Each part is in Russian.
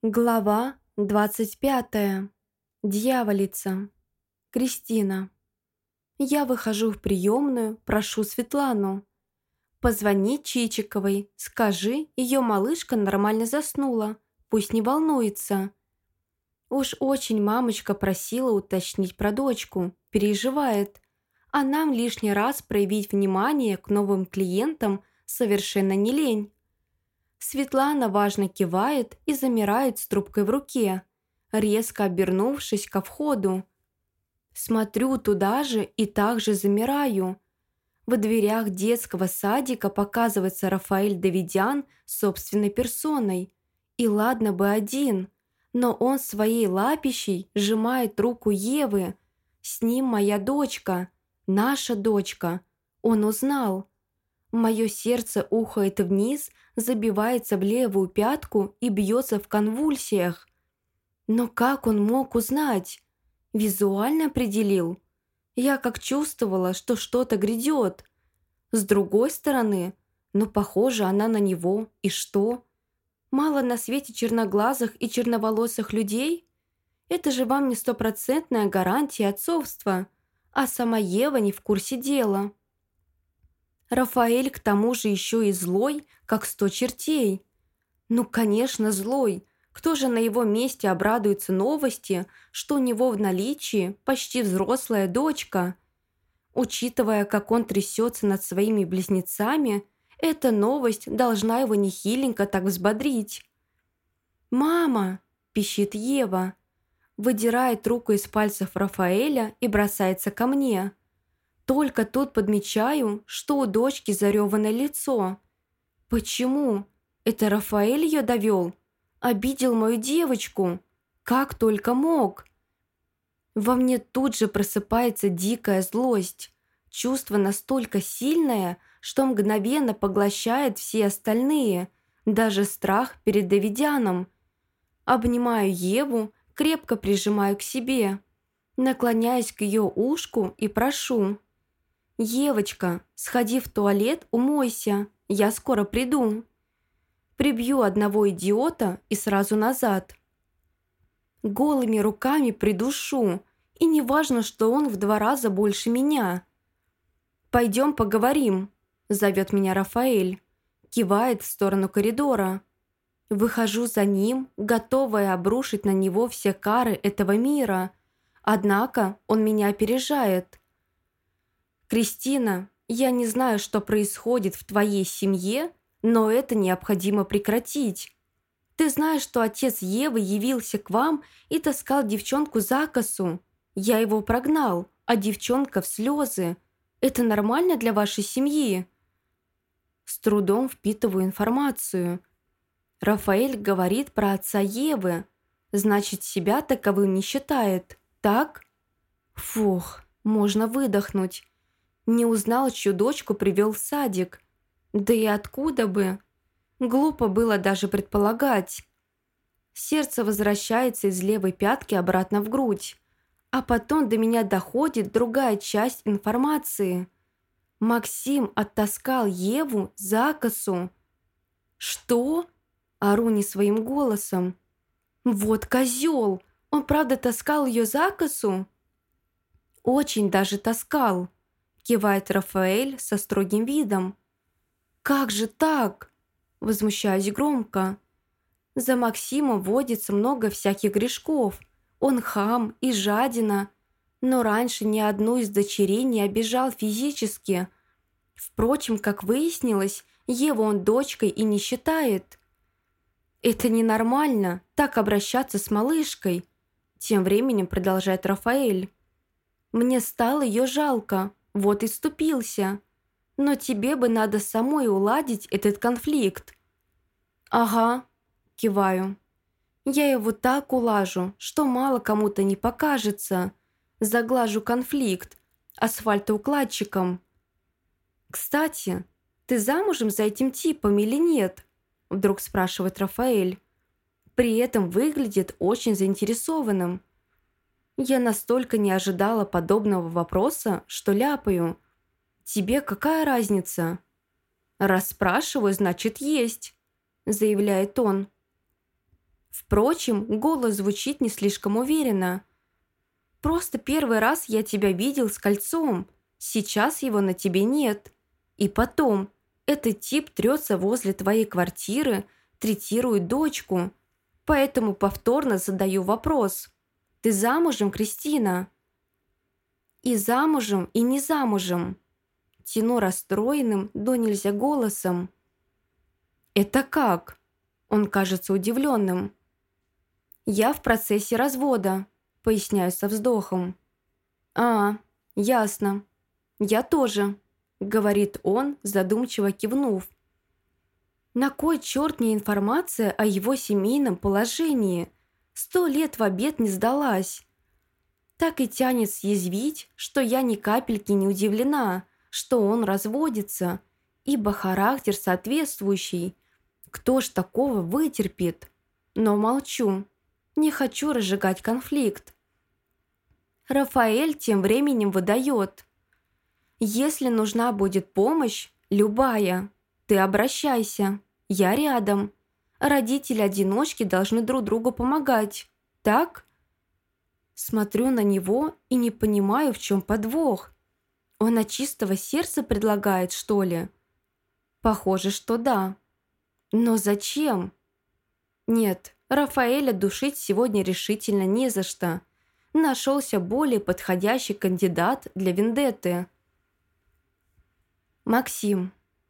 Глава 25. Дьяволица. Кристина. Я выхожу в приемную, прошу Светлану. Позвони Чичиковой, скажи, ее малышка нормально заснула, пусть не волнуется. Уж очень мамочка просила уточнить про дочку, переживает. А нам лишний раз проявить внимание к новым клиентам совершенно не лень. Светлана важно кивает и замирает с трубкой в руке, резко обернувшись ко входу. Смотрю туда же и также замираю. В дверях детского садика показывается Рафаэль Давидян собственной персоной. И ладно бы один, но он своей лапищей сжимает руку Евы. С ним моя дочка, наша дочка. Он узнал. Мое сердце ухает вниз, забивается в левую пятку и бьется в конвульсиях. Но как он мог узнать? Визуально определил. Я как чувствовала, что что-то грядет. С другой стороны, похоже она на него, и что? Мало на свете черноглазых и черноволосых людей? Это же вам не стопроцентная гарантия отцовства, а сама Ева не в курсе дела. Рафаэль к тому же еще и злой, как 100 чертей. Ну, конечно, злой. Кто же на его месте обрадуется новости, что у него в наличии почти взрослая дочка? Учитывая, как он трясется над своими близнецами, эта новость должна его нехиленько так взбодрить. «Мама!» – пищит Ева. Выдирает руку из пальцев Рафаэля и бросается ко мне. Только тут подмечаю, что у дочки зареванное лицо. Почему? Это Рафаэль ее довел? Обидел мою девочку? Как только мог? Во мне тут же просыпается дикая злость. Чувство настолько сильное, что мгновенно поглощает все остальные, даже страх перед Давидяном. Обнимаю Еву, крепко прижимаю к себе, наклоняюсь к ее ушку и прошу: «Евочка, сходи в туалет, умойся, я скоро приду». Прибью одного идиота и сразу назад. Голыми руками придушу, и не важно, что он в 2 раза больше меня. «Пойдем поговорим», – зовет меня Рафаэль, кивает в сторону коридора. Выхожу за ним, готовая обрушить на него все кары этого мира. Однако он меня опережает. «Кристина, я не знаю, что происходит в твоей семье, но это необходимо прекратить. Ты знаешь, что отец Евы явился к вам и таскал девчонку за косу. Я его прогнал, а девчонка в слезы. Это нормально для вашей семьи?» С трудом впитываю информацию. Рафаэль говорит про отца Евы. Значит, себя таковым не считает, так? Фух, можно выдохнуть. Не узнал, чью дочку привел в садик. Да и откуда бы? Глупо было даже предполагать. Сердце возвращается из левой пятки обратно в грудь. А потом до меня доходит другая часть информации. Максим оттаскал Еву за косу. «Что?» – ору не своим голосом. «Вот козел! Он правда таскал ее за косу?» «Очень даже таскал», – кивает Рафаэль со строгим видом. «Как же так?» – возмущаюсь громко. За Максимом водится много всяких грешков. Он хам и жадина, но раньше ни одну из дочерей не обижал физически. Впрочем, как выяснилось, Еву он дочкой и не считает. «Это ненормально, так обращаться с малышкой», – тем временем продолжает Рафаэль. «Мне стало ее жалко, вот и вступился. Но тебе бы надо самой уладить этот конфликт». «Ага», – киваю. «Я его так улажу, что мало кому-то не покажется. Заглажу конфликт асфальтоукладчиком». «Кстати, ты замужем за этим типом или нет?» – вдруг спрашивает Рафаэль. При этом выглядит очень заинтересованным. Я настолько не ожидала подобного вопроса, что ляпаю: «Тебе какая разница?» «Раз спрашиваю, значит есть», – заявляет он. Впрочем, голос звучит не слишком уверенно. «Просто первый раз я тебя видел с кольцом. Сейчас его на тебе нет. И потом, этот тип трется возле твоей квартиры, третирует дочку. Поэтому повторно задаю вопрос. Ты замужем, Кристина?» «И замужем, и не замужем». Тяну расстроенным до нельзя голосом. «Это как?» Он кажется удивленным. «Я в процессе развода», поясняю со вздохом. «А, ясно. Я тоже», говорит он, задумчиво кивнув. «На кой черт мне информация о его семейном положении? 100 лет в обед не сдалась». Так и тянет съязвить, что я ни капельки не удивлена, что он разводится, ибо характер соответствующий. Кто ж такого вытерпит? Но молчу. Не хочу разжигать конфликт. Рафаэль тем временем выдает. «Если нужна будет помощь, любая, ты обращайся. Я рядом. Родители-одиночки должны друг другу помогать. Так?» Смотрю на него и не понимаю, в чем подвох. Он от чистого сердца предлагает, что ли? Похоже, что да. Но зачем? Нет, Рафаэля душить сегодня решительно не за что. Нашелся более подходящий кандидат для вендетты. Максим.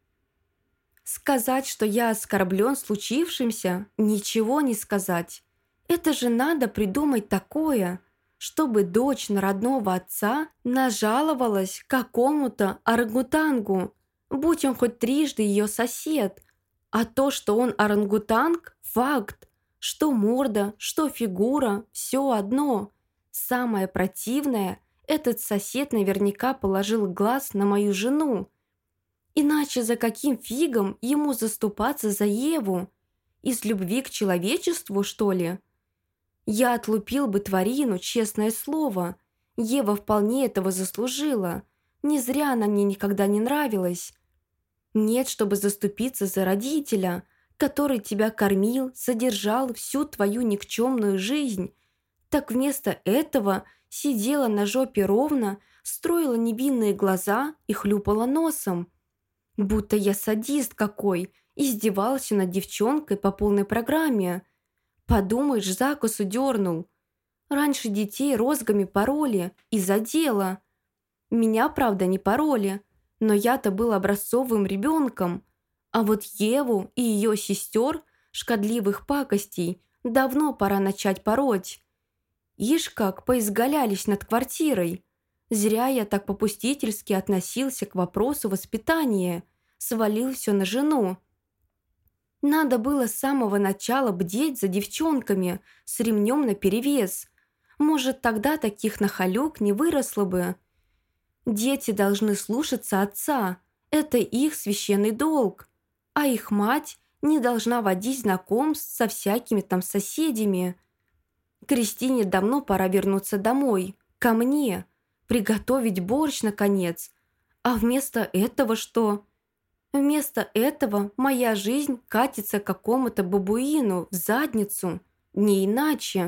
Сказать, что я оскорблен случившимся, ничего не сказать. Это же надо придумать такое, чтобы дочь на родного отца нажаловалась какому-то орангутангу, будь он хоть трижды ее сосед. А то, что он орангутанг – факт. Что морда, что фигура – все одно. Самое противное – этот сосед наверняка положил глаз на мою жену. Иначе за каким фигом ему заступаться за Еву? Из любви к человечеству, что ли? Я отлупил бы тварину, честное слово. Ева вполне этого заслужила. Не зря она мне никогда не нравилась. Нет, чтобы заступиться за родителя, который тебя кормил, содержал всю твою никчемную жизнь. Так вместо этого сидела на жопе ровно, строила невинные глаза и хлюпала носом. Будто я садист какой, издевался над девчонкой по полной программе. Подумаешь, закусу дернул. Раньше детей розгами пороли из-за дела. Меня, правда, не пороли, но я-то был образцовым ребенком. А вот Еву и ее сестер, шкодливых пакостей, давно пора начать пороть. Ишь как поизгалялись над квартирой. Зря я так попустительски относился к вопросу воспитания, свалил все на жену. Надо было с самого начала бдеть за девчонками с ремнем наперевес. Может, тогда таких нахалюк не выросло бы. Дети должны слушаться отца, это их священный долг. А их мать не должна водить знакомств со всякими там соседями. Кристине давно пора вернуться домой, ко мне, приготовить борщ, наконец. А вместо этого что? Вместо этого моя жизнь катится к какому-то бабуину в задницу, не иначе.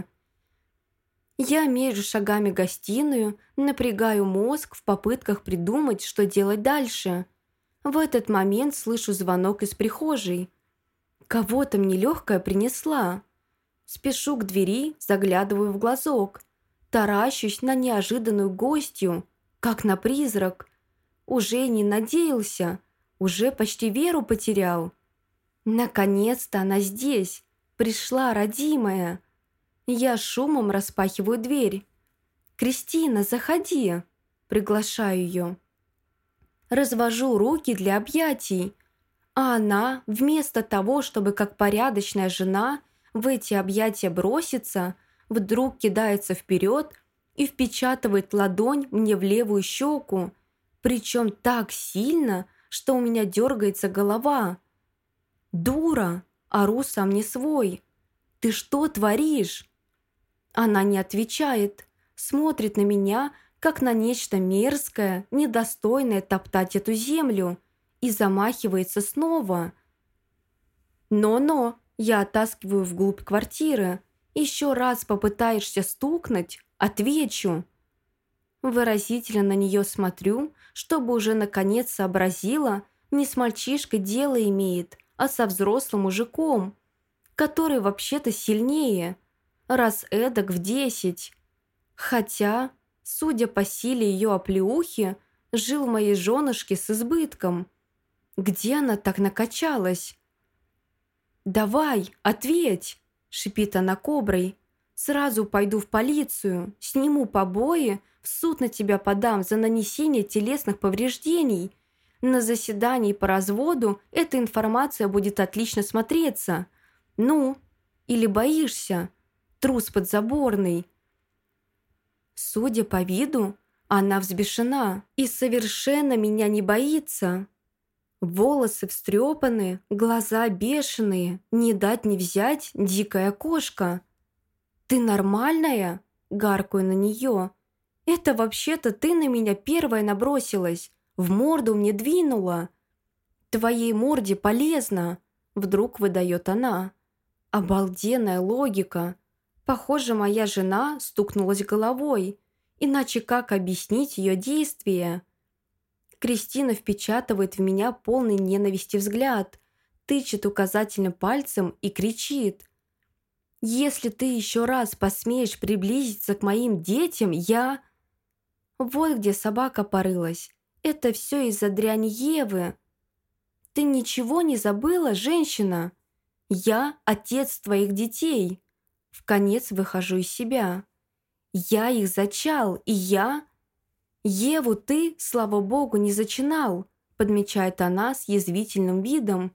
Я мерю шагами гостиную, напрягаю мозг в попытках придумать, что делать дальше. В этот момент слышу звонок из прихожей. Кого-то мне легкая принесла. Спешу к двери, заглядываю в глазок. Таращусь на неожиданную гостью, как на призрак. Уже не надеялся, уже почти веру потерял. Наконец-то она здесь, пришла родимая. Я шумом распахиваю дверь. «Кристина, заходи!» Приглашаю ее. Развожу руки для объятий, а она, вместо того, чтобы как порядочная жена в эти объятия броситься, вдруг кидается вперед и впечатывает ладонь мне в левую щеку, причем так сильно, что у меня дергается голова. «Дура!» – ору сам не свой. «Ты что творишь?» Она не отвечает, смотрит на меня, как на нечто мерзкое, недостойное топтать эту землю, и замахивается снова. «Но-но!» Я оттаскиваю вглубь квартиры. Еще раз попытаешься стукнуть, отвечу. Выразительно на нее смотрю, чтобы уже наконец сообразила, не с мальчишкой дело имеет, а со взрослым мужиком, который вообще-то сильнее, раз эдак в 10. Хотя, судя по силе ее оплеухи, жил в моей женушке с избытком. Где она так накачалась? «Давай, ответь!» – шипит она коброй. «Сразу пойду в полицию, сниму побои, в суд на тебя подам за нанесение телесных повреждений. На заседании по разводу эта информация будет отлично смотреться. Ну, или боишься? Трус подзаборный». Судя по виду, она взбешена и совершенно меня не боится. Волосы встрепаны, глаза бешеные, не дать не взять дикая кошка. «Ты нормальная?» – гаркую на нее. «Это вообще-то ты на меня первая набросилась, в морду мне двинула. Твоей морде полезно», – вдруг выдает она. Обалденная логика. Похоже, моя жена стукнулась головой, иначе как объяснить ее действия? Кристина впечатывает в меня полный ненависти взгляд, тычет указательным пальцем и кричит: «Если ты еще раз посмеешь приблизиться к моим детям, я...» Вот где собака порылась. Это все из-за дряни Евы. «Ты ничего не забыла, женщина? Я отец твоих детей». Вконец выхожу из себя. «Я их зачал, и я...» «Еву ты, слава богу, не зачинал», подмечает она с язвительным видом.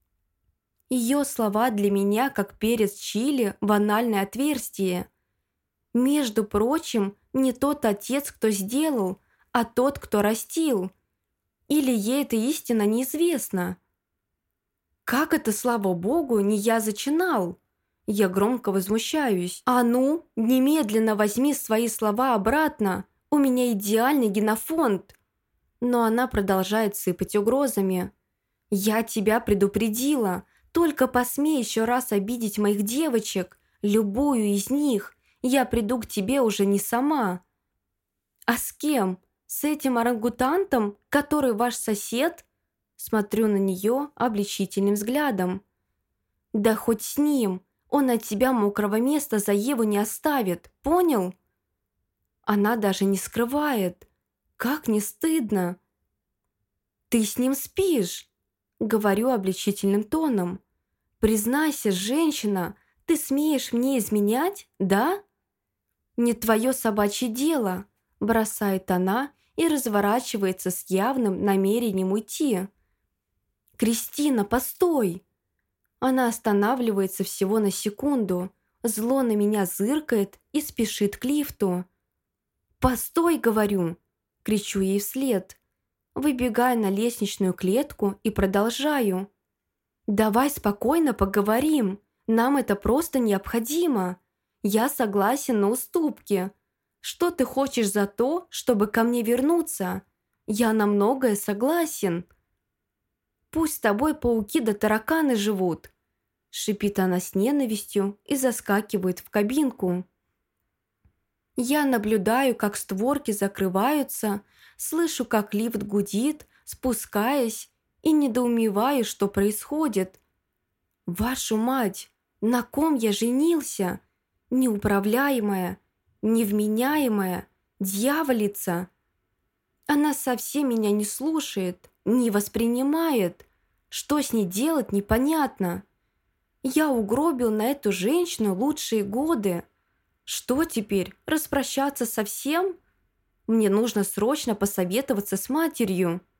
Ее слова для меня как перец чили в анальное отверстие. Между прочим, не тот отец, кто сделал, а тот, кто растил. Или ей эта истина неизвестна. «Как это, слава богу, не я зачинал?» Я громко возмущаюсь. «А ну, немедленно возьми свои слова обратно. У меня идеальный генофонд». Но она продолжает сыпать угрозами. «Я тебя предупредила. Только посмей еще раз обидеть моих девочек, любую из них. Я приду к тебе уже не сама». «А с кем? С этим орангутантом, который ваш сосед?» Смотрю на нее обличительным взглядом. «Да хоть с ним. Он от тебя мокрого места за Еву не оставит. Понял?» Она даже не скрывает. Как не стыдно. «Ты с ним спишь?» Говорю обличительным тоном. «Признайся, женщина, ты смеешь мне изменять, да?» «Не твое собачье дело», бросает она и разворачивается с явным намерением уйти. «Кристина, постой!» Она останавливается всего на секунду, зло на меня зыркает и спешит к лифту. «Постой!» — говорю, кричу ей вслед. Выбегаю на лестничную клетку и продолжаю. «Давай спокойно поговорим, нам это просто необходимо. Я согласен на уступки. Что ты хочешь за то, чтобы ко мне вернуться? Я на многое согласен». «Пусть с тобой пауки да тараканы живут», — шипит она с ненавистью и заскакивает в кабинку. Я наблюдаю, как створки закрываются, слышу, как лифт гудит, спускаясь, и недоумеваю, что происходит. Вашу мать, на ком я женился? Неуправляемая, невменяемая, дьяволица. Она совсем меня не слушает, не воспринимает. Что с ней делать, непонятно. Я угробил на эту женщину лучшие годы. Что теперь, распрощаться совсем? Мне нужно срочно посоветоваться с матерью.